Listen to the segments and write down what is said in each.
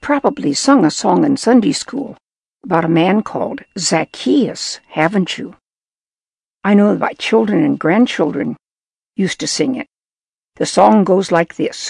probably sung a song in Sunday school about a man called Zacchaeus, haven't you? I know that my children and grandchildren used to sing it. The song goes like this.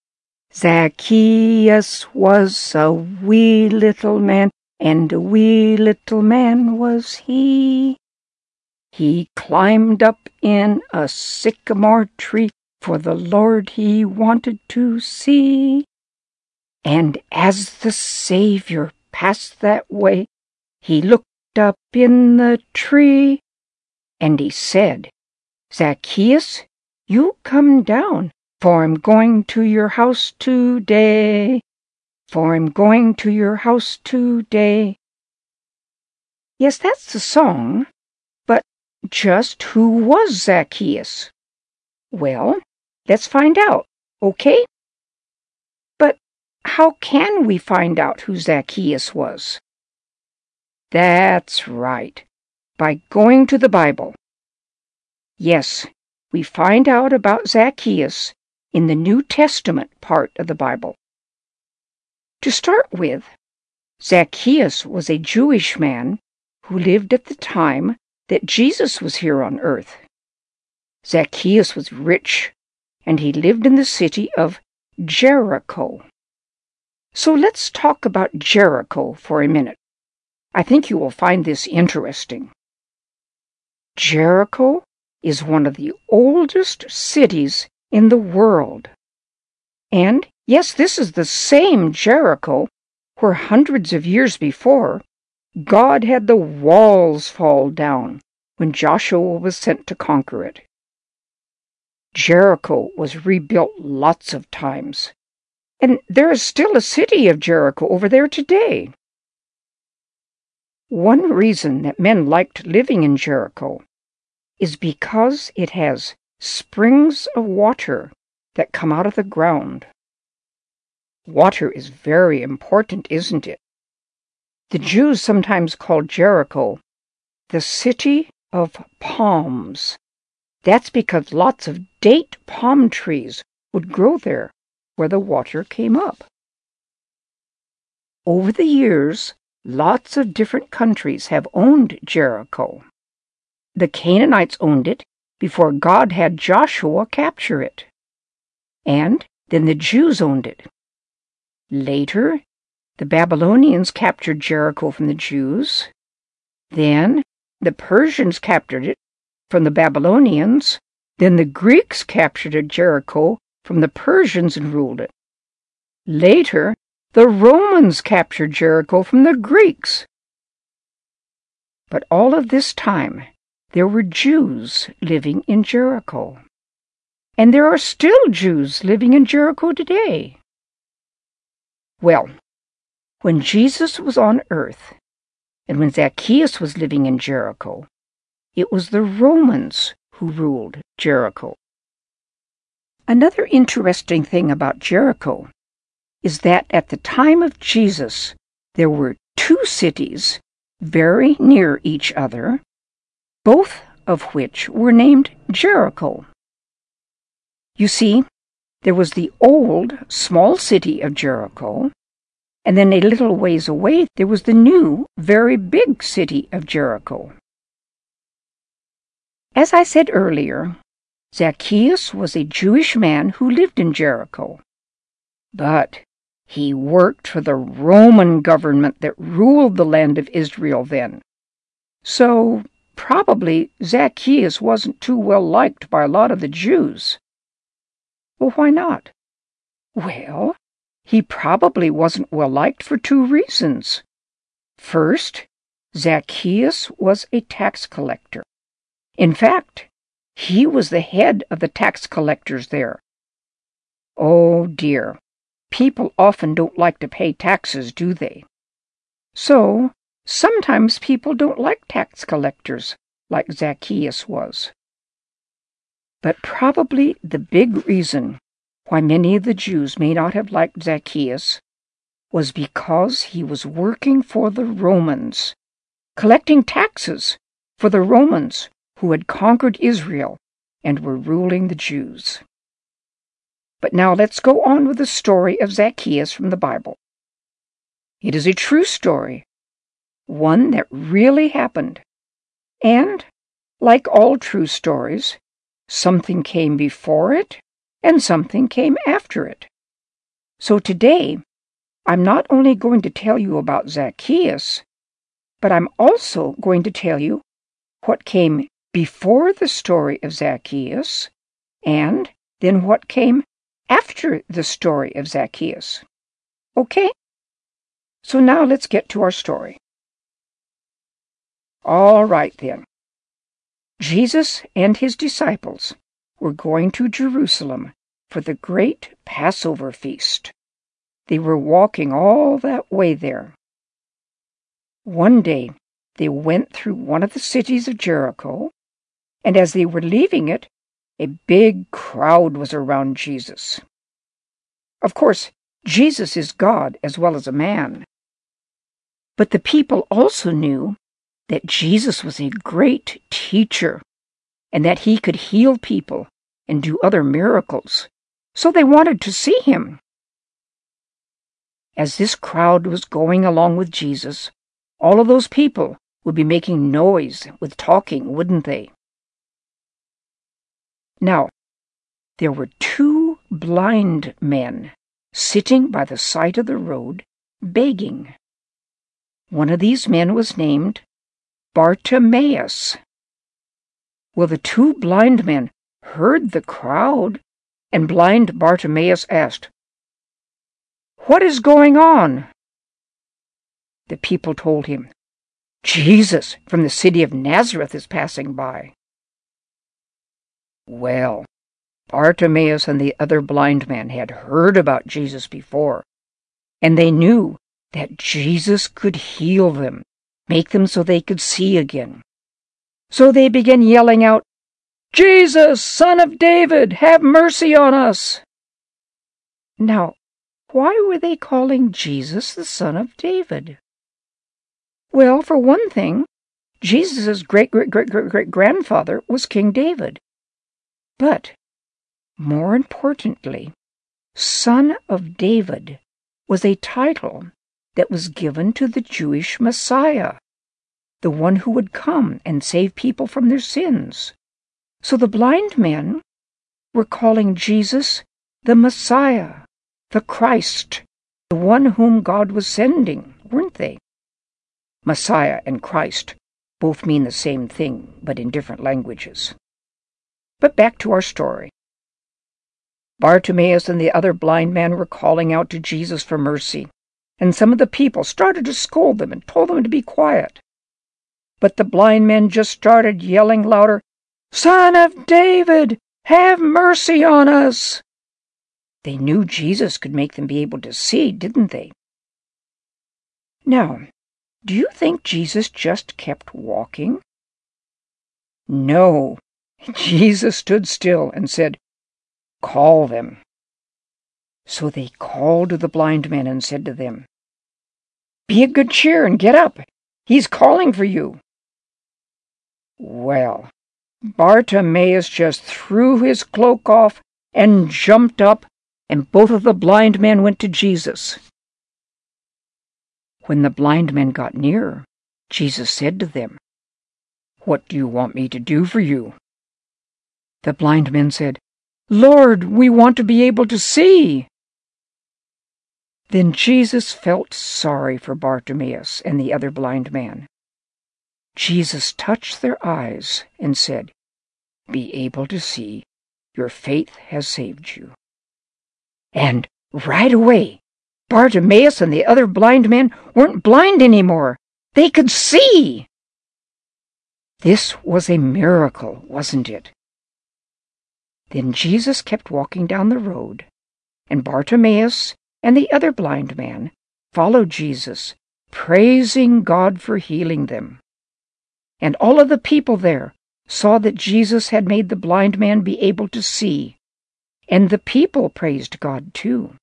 Zacchaeus was a wee little man, and a wee little man was he. He climbed up in a sycamore tree, for the Lord he wanted to see. And as the Savior passed that way, he looked up in the tree, and he said, Zacchaeus, you come down, for I'm going to your house today. For I'm going to your house today. Yes, that's the song, but just who was Zacchaeus? Well, let's find out, okay? But how can we find out who Zacchaeus was? That's right, by going to the Bible. Yes, we find out about Zacchaeus in the New Testament part of the Bible. To start with, Zacchaeus was a Jewish man who lived at the time that Jesus was here on earth. Zacchaeus was rich, and he lived in the city of Jericho. So let's talk about Jericho for a minute. I think you will find this interesting. Jericho is one of the oldest cities in the world. And yes, this is the same Jericho where hundreds of years before, God had the walls fall down when Joshua was sent to conquer it. Jericho was rebuilt lots of times, and there is still a city of Jericho over there today. One reason that men liked living in Jericho is because it has springs of water that come out of the ground. Water is very important, isn't it? The Jews sometimes called Jericho the city of palms. That's because lots of date palm trees would grow there where the water came up. Over the years, lots of different countries have owned Jericho. The Canaanites owned it before God had Joshua capture it. And then the Jews owned it. Later, the Babylonians captured Jericho from the Jews. Then, the Persians captured it from the Babylonians. Then the Greeks captured Jericho from the Persians and ruled it. Later, the Romans captured Jericho from the Greeks. But all of this time, there were Jews living in Jericho. And there are still Jews living in Jericho today. Well, when Jesus was on earth, and when Zacchaeus was living in Jericho, it was the Romans who ruled Jericho. Another interesting thing about Jericho is that at the time of Jesus, there were two cities very near each other, both of which were named Jericho. You see, there was the old small city of Jericho, and then a little ways away there was the new, very big city of Jericho. As I said earlier, Zacchaeus was a Jewish man who lived in Jericho. But he worked for the Roman government that ruled the land of Israel then. So probably Zacchaeus wasn't too well liked by a lot of the Jews. Well, why not? Well, he probably wasn't well liked for two reasons. First, Zacchaeus was a tax collector. In fact, he was the head of the tax collectors there. Oh dear, people often don't like to pay taxes, do they? So, sometimes people don't like tax collectors, like Zacchaeus was. But probably the big reason why many of the Jews may not have liked Zacchaeus was because he was working for the Romans, collecting taxes for the Romans who had conquered Israel and were ruling the Jews. But now let's go on with the story of Zacchaeus from the Bible. It is a true story, one that really happened. And, like all true stories, something came before it and something came after it. So today, I'm not only going to tell you about Zacchaeus, but I'm also going to tell you what came before the story of Zacchaeus and then what came after the story of Zacchaeus. Okay? So now let's get to our story. All right then. Jesus and his disciples were going to Jerusalem for the great Passover feast. They were walking all that way there. One day they went through one of the cities of Jericho, and as they were leaving it, a big crowd was around Jesus. Of course, Jesus is God as well as a man. But the people also knew that Jesus was a great teacher and that he could heal people and do other miracles, so they wanted to see him. As this crowd was going along with Jesus, all of those people would be making noise with talking, wouldn't they? Now, there were 2 blind men sitting by the side of the road, begging. One of these men was named Bartimaeus. Well, the 2 blind men heard the crowd, and blind Bartimaeus asked, "What is going on?" The people told him, "Jesus from the city of Nazareth is passing by." Well, Bartimaeus and the other blind man had heard about Jesus before, and they knew that Jesus could heal them, make them so they could see again. So they began yelling out, "Jesus, Son of David, have mercy on us!" Now, why were they calling Jesus the Son of David? Well, for one thing, Jesus' great-great-great-great-great-grandfather was King David. But, more importantly, Son of David was a title that was given to the Jewish Messiah, the one who would come and save people from their sins. So the blind men were calling Jesus the Messiah, the Christ, the one whom God was sending, weren't they? Messiah and Christ both mean the same thing, but in different languages. But back to our story. Bartimaeus and the other blind man were calling out to Jesus for mercy, and some of the people started to scold them and told them to be quiet. But the blind men just started yelling louder, "Son of David, have mercy on us!" They knew Jesus could make them be able to see, didn't they? Now, do you think Jesus just kept walking? No. Jesus stood still and said, "Call them." So they called to the blind men and said to them, "Be of good cheer and get up. He's calling for you." Well, Bartimaeus just threw his cloak off and jumped up, and both of the blind men went to Jesus. When the blind men got near, Jesus said to them, "What do you want me to do for you?" The blind men said, "Lord, we want to be able to see." Then Jesus felt sorry for Bartimaeus and the other blind man. Jesus touched their eyes and said, "Be able to see. Your faith has saved you." And right away, Bartimaeus and the other blind men weren't blind anymore. They could see. This was a miracle, wasn't it? Then Jesus kept walking down the road, and Bartimaeus and the other blind man followed Jesus, praising God for healing them. And all of the people there saw that Jesus had made the blind man be able to see, and the people praised God too.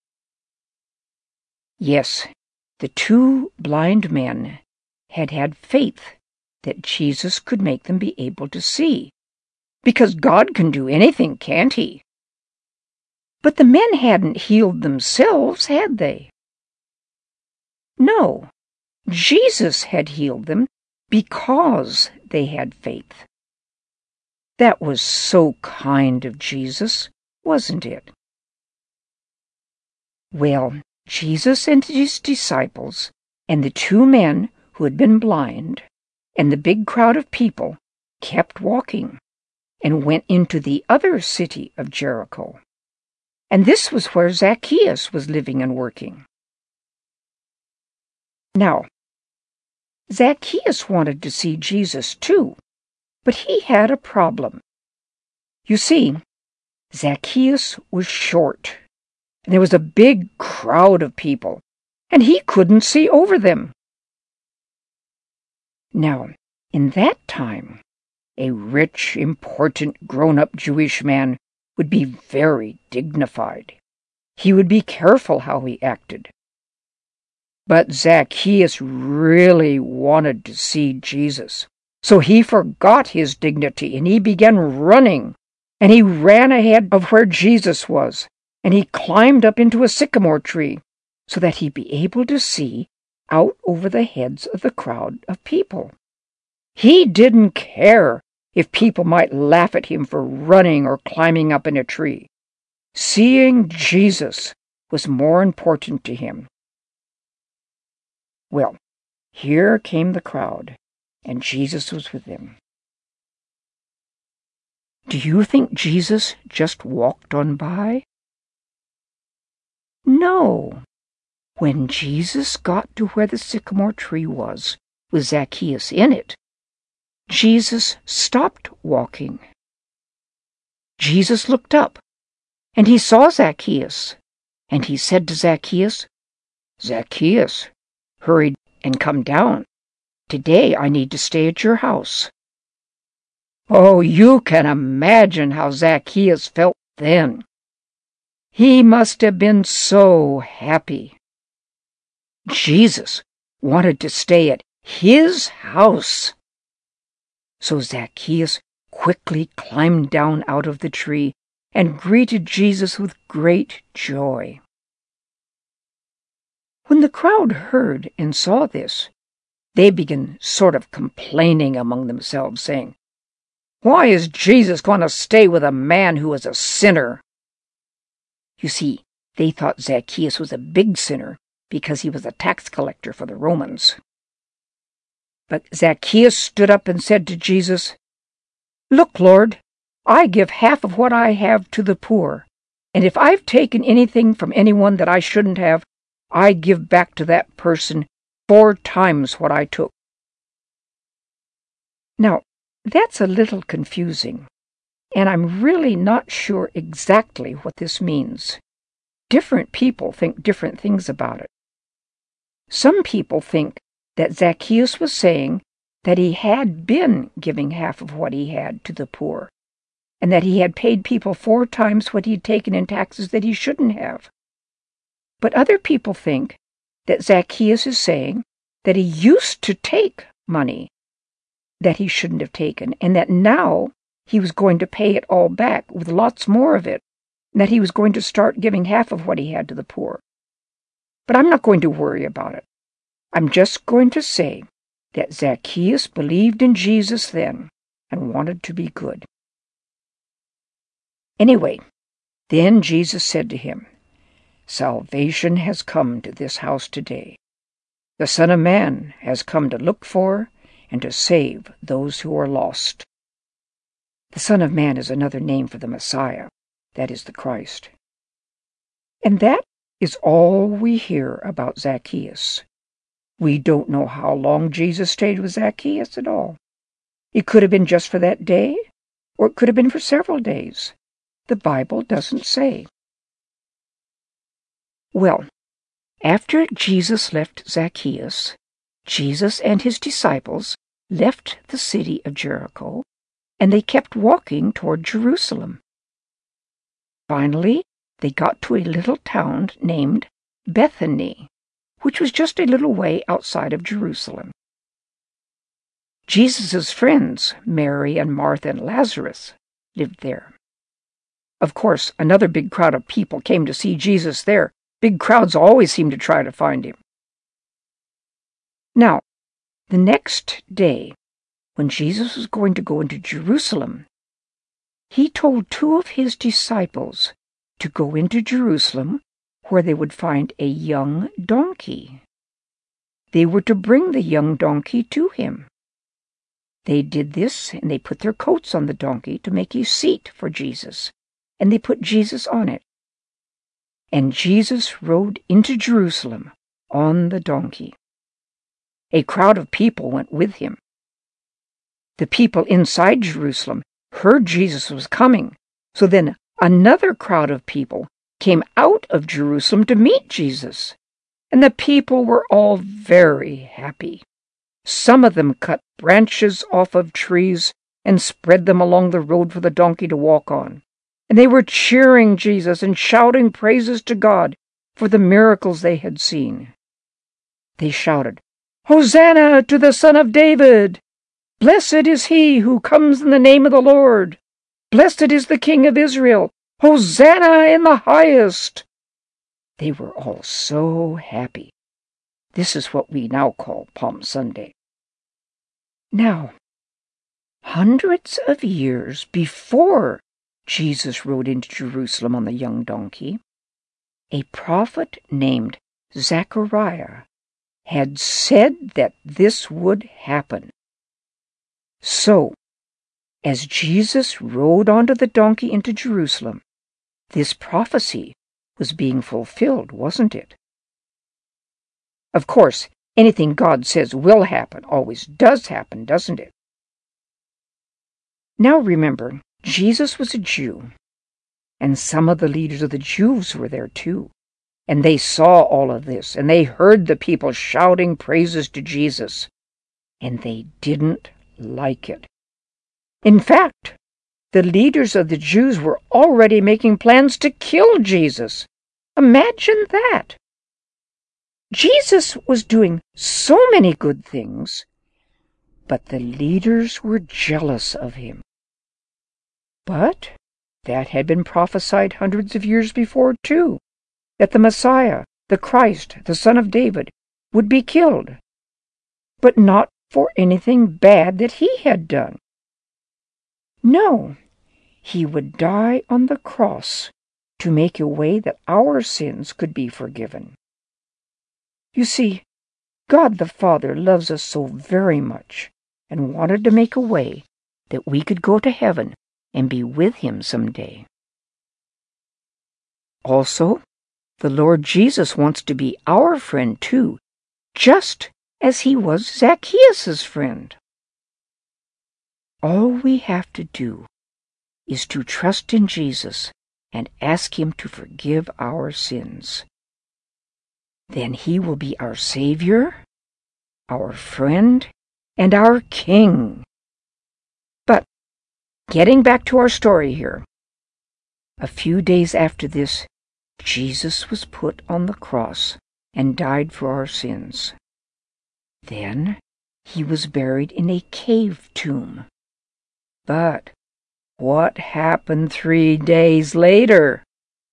Yes, the 2 blind men had had faith that Jesus could make them be able to see, because God can do anything, can't he? But the men hadn't healed themselves, had they? No, Jesus had healed them because they had faith. That was so kind of Jesus, wasn't it? Well, Jesus and his disciples and the two men who had been blind and the big crowd of people kept walking and went into the other city of Jericho. And this was where Zacchaeus was living and working. Now, Zacchaeus wanted to see Jesus too, but he had a problem. You see, Zacchaeus was short, and there was a big crowd of people, and he couldn't see over them. Now, in that time, a rich, important, grown-up Jewish man would be very dignified. He would be careful how he acted. But Zacchaeus really wanted to see Jesus, so he forgot his dignity, and he began running, and he ran ahead of where Jesus was, and he climbed up into a sycamore tree so that he'd be able to see out over the heads of the crowd of people. He didn't care if people might laugh at him for running or climbing up in a tree. Seeing Jesus was more important to him. Well, here came the crowd, and Jesus was with them. Do you think Jesus just walked on by? No. When Jesus got to where the sycamore tree was, with Zacchaeus in it, Jesus stopped walking. Jesus looked up, and he saw Zacchaeus, and he said to Zacchaeus, "Zacchaeus, hurry and come down. Today I need to stay at your house." Oh, you can imagine how Zacchaeus felt then. He must have been so happy. Jesus wanted to stay at his house. So Zacchaeus quickly climbed down out of the tree and greeted Jesus with great joy. When the crowd heard and saw this, they began sort of complaining among themselves, saying, "Why is Jesus going to stay with a man who is a sinner?" You see, they thought Zacchaeus was a big sinner because he was a tax collector for the Romans. But Zacchaeus stood up and said to Jesus, "Look, Lord, I give half of what I have to the poor, and if I've taken anything from anyone that I shouldn't have, I give back to that person 4 times what I took." Now, that's a little confusing, and I'm really not sure exactly what this means. Different people think different things about it. Some people think that Zacchaeus was saying that he had been giving half of what he had to the poor, and that he had paid people 4 times what he'd taken in taxes that he shouldn't have. But other people think that Zacchaeus is saying that he used to take money that he shouldn't have taken, and that now he was going to pay it all back with lots more of it, and that he was going to start giving half of what he had to the poor. But I'm not going to worry about it. I'm just going to say that Zacchaeus believed in Jesus then and wanted to be good. Anyway, then Jesus said to him, "Salvation has come to this house today. The Son of Man has come to look for and to save those who are lost." The Son of Man is another name for the Messiah, that is the Christ. And that is all we hear about Zacchaeus. We don't know how long Jesus stayed with Zacchaeus at all. It could have been just for that day, or it could have been for several days. The Bible doesn't say. Well, after Jesus left Zacchaeus, Jesus and his disciples left the city of Jericho, and they kept walking toward Jerusalem. Finally, they got to a little town named Bethany, which was just a little way outside of Jerusalem. Jesus' friends, Mary and Martha and Lazarus, lived there. Of course, another big crowd of people came to see Jesus there. Big crowds always seem to try to find him. Now, the next day, when Jesus was going to go into Jerusalem, he told 2 of his disciples to go into Jerusalem where they would find a young donkey. They were to bring the young donkey to him. They did this, and they put their coats on the donkey to make a seat for Jesus, and they put Jesus on it. And Jesus rode into Jerusalem on the donkey. A crowd of people went with him. The people inside Jerusalem heard Jesus was coming, so then another crowd of people came out of Jerusalem to meet Jesus, and the people were all very happy. Some of them cut branches off of trees and spread them along the road for the donkey to walk on, and they were cheering Jesus and shouting praises to God for the miracles they had seen. They shouted, "Hosanna to the Son of David! Blessed is he who comes in the name of the Lord! Blessed is the King of Israel! Hosanna in the highest!" They were all so happy. This is what we now call Palm Sunday. Now, hundreds of years before Jesus rode into Jerusalem on the young donkey, a prophet named Zechariah had said that this would happen. So, as Jesus rode onto the donkey into Jerusalem, this prophecy was being fulfilled, wasn't it? Of course, anything God says will happen always does happen, doesn't it? Now remember, Jesus was a Jew, and some of the leaders of the Jews were there too. And they saw all of this, and they heard the people shouting praises to Jesus, and they didn't like it. In fact, the leaders of the Jews were already making plans to kill Jesus. Imagine that! Jesus was doing so many good things, but the leaders were jealous of him. But that had been prophesied hundreds of years before, too, that the Messiah, the Christ, the Son of David, would be killed, but not for anything bad that he had done. No, he would die on the cross to make a way that our sins could be forgiven. You see, God the Father loves us so very much and wanted to make a way that we could go to heaven and be with him someday. Also, the Lord Jesus wants to be our friend too, just as he was Zacchaeus' friend. All we have to do is to trust in Jesus and ask him to forgive our sins. Then he will be our Savior, our friend, and our King. But, getting back to our story here, a few days after this, Jesus was put on the cross and died for our sins. Then he was buried in a cave tomb. But what happened 3 days later?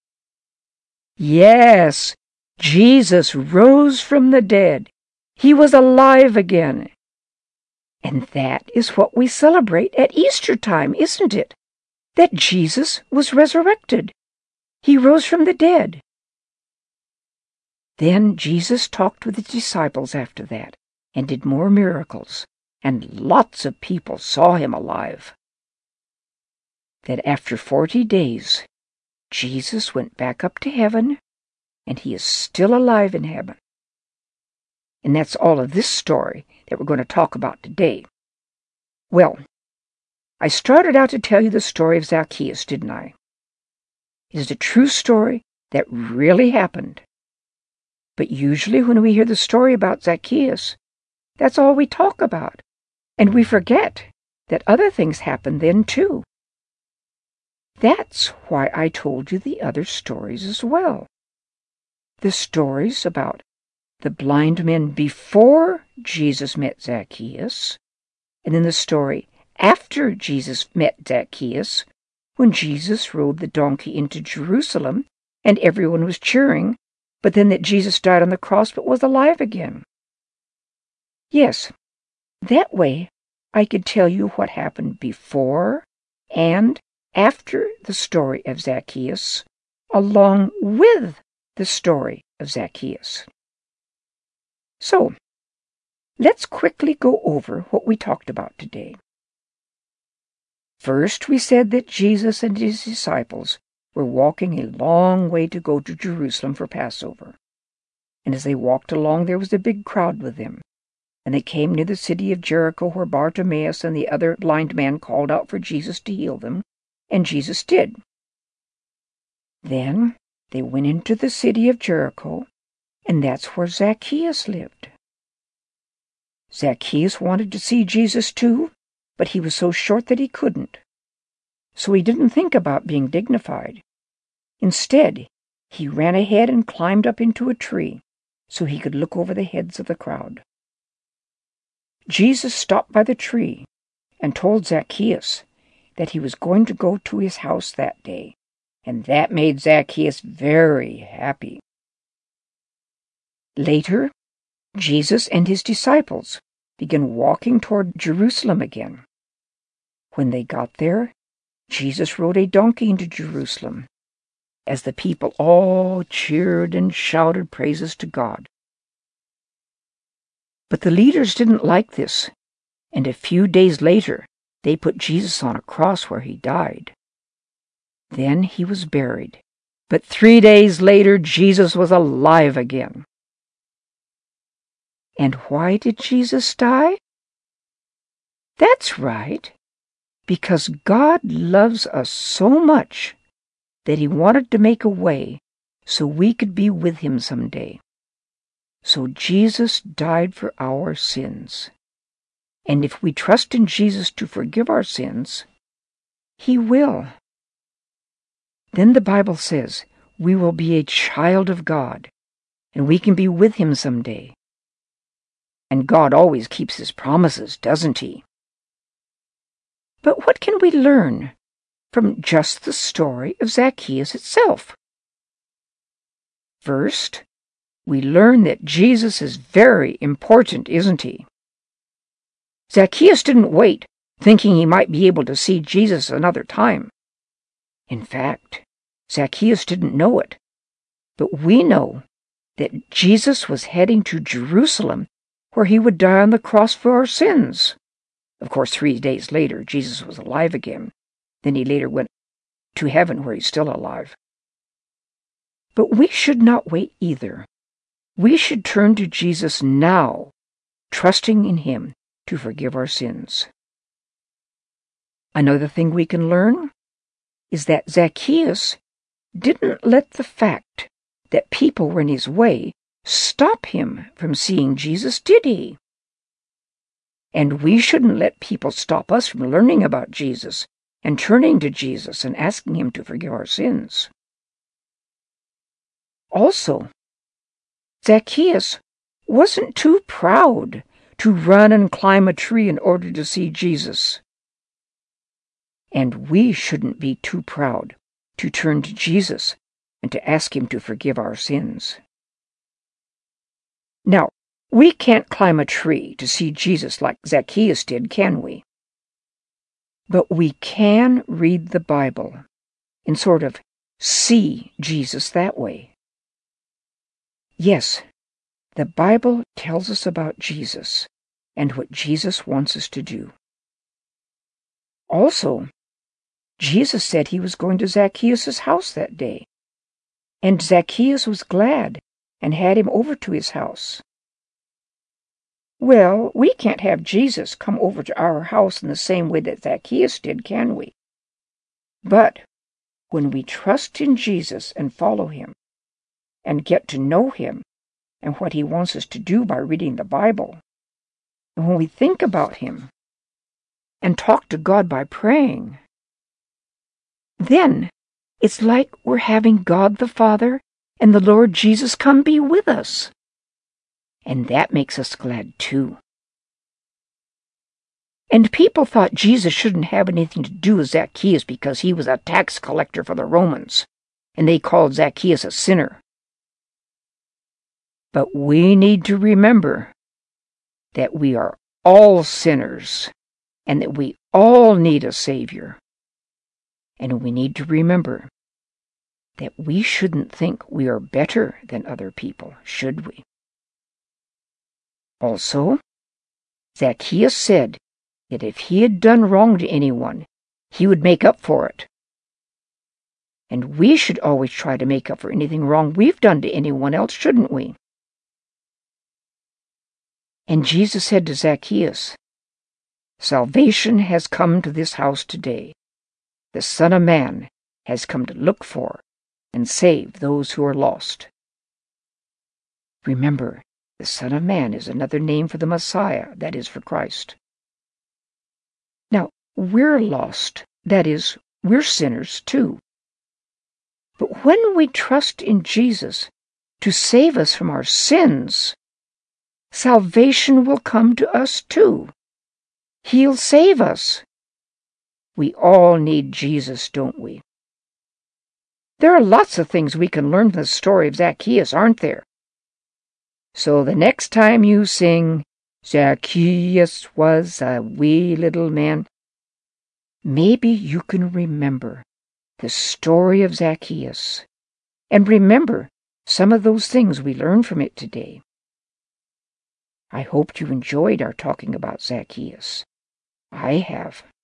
Yes, Jesus rose from the dead. He was alive again. And that is what we celebrate at Easter time, isn't it? That Jesus was resurrected. He rose from the dead. Then Jesus talked with his disciples after that and did more miracles, and lots of people saw him alive. Then after 40 days, Jesus went back up to heaven, and he is still alive in heaven. And that's all of this story that we're going to talk about today. Well, I started out to tell you the story of Zacchaeus, didn't I? It is a true story that really happened. But usually when we hear the story about Zacchaeus, that's all we talk about, and we forget that other things happened then too. That's why I told you the other stories as well. The stories about the blind men before Jesus met Zacchaeus, and then the story after Jesus met Zacchaeus, when Jesus rode the donkey into Jerusalem, and everyone was cheering, but then that Jesus died on the cross but was alive again. Yes, that way I could tell you what happened before and after the story of Zacchaeus, along with the story of Zacchaeus. So, let's quickly go over what we talked about today. First, we said that Jesus and his disciples were walking a long way to go to Jerusalem for Passover. And as they walked along, there was a big crowd with them. And they came near the city of Jericho, where Bartimaeus and the other blind man called out for Jesus to heal them, and Jesus did. Then they went into the city of Jericho, and that's where Zacchaeus lived. Zacchaeus wanted to see Jesus too, but he was so short that he couldn't. So he didn't think about being dignified. Instead, he ran ahead and climbed up into a tree so he could look over the heads of the crowd. Jesus stopped by the tree and told Zacchaeus that he was going to go to his house that day, and that made Zacchaeus very happy. Later, Jesus and his disciples began walking toward Jerusalem again. When they got there, Jesus rode a donkey into Jerusalem, as the people all cheered and shouted praises to God. But the leaders didn't like this, and a few days later they put Jesus on a cross where he died. Then he was buried, but 3 days later Jesus was alive again. And why did Jesus die? That's right, because God loves us so much that he wanted to make a way so we could be with him someday. So Jesus died for our sins. And if we trust in Jesus to forgive our sins, he will. Then the Bible says we will be a child of God, and we can be with him someday. And God always keeps his promises, doesn't he? But what can we learn from just the story of Zacchaeus itself? First, we learn that Jesus is very important, isn't he? Zacchaeus didn't wait, thinking he might be able to see Jesus another time. In fact, Zacchaeus didn't know it, but we know that Jesus was heading to Jerusalem, where he would die on the cross for our sins. Of course, 3 days later, Jesus was alive again. Then he later went to heaven, where he's still alive. But we should not wait either. We should turn to Jesus now, trusting in him to forgive our sins. Another thing we can learn is that Zacchaeus didn't let the fact that people were in his way stop him from seeing Jesus, did he? And we shouldn't let people stop us from learning about Jesus and turning to Jesus and asking him to forgive our sins. Also, Zacchaeus wasn't too proud to run and climb a tree in order to see Jesus. And we shouldn't be too proud to turn to Jesus and to ask him to forgive our sins. Now, we can't climb a tree to see Jesus like Zacchaeus did, can we? But we can read the Bible and sort of see Jesus that way. Yes, the Bible tells us about Jesus and what Jesus wants us to do. Also, Jesus said he was going to Zacchaeus' house that day, and Zacchaeus was glad and had him over to his house. Well, we can't have Jesus come over to our house in the same way that Zacchaeus did, can we? But when we trust in Jesus and follow him, and get to know him and what he wants us to do by reading the Bible, and when we think about him and talk to God by praying, then it's like we're having God the Father and the Lord Jesus come be with us. And that makes us glad too. And people thought Jesus shouldn't have anything to do with Zacchaeus because he was a tax collector for the Romans, and they called Zacchaeus a sinner. But we need to remember that we are all sinners and that we all need a Savior. And we need to remember that we shouldn't think we are better than other people, should we? Also, Zacchaeus said that if he had done wrong to anyone, he would make up for it. And we should always try to make up for anything wrong we've done to anyone else, shouldn't we? And Jesus said to Zacchaeus, "Salvation has come to this house today. The Son of Man has come to look for and save those who are lost." Remember, the Son of Man is another name for the Messiah, that is, for Christ. Now, we're lost, that is, we're sinners too. But when we trust in Jesus to save us from our sins, salvation will come to us too. He'll save us. We all need Jesus, don't we? There are lots of things we can learn from the story of Zacchaeus, aren't there? So the next time you sing, "Zacchaeus was a wee little man," maybe you can remember the story of Zacchaeus and remember some of those things we learned from it today. I hope you enjoyed our talking about Zacchaeus. I have.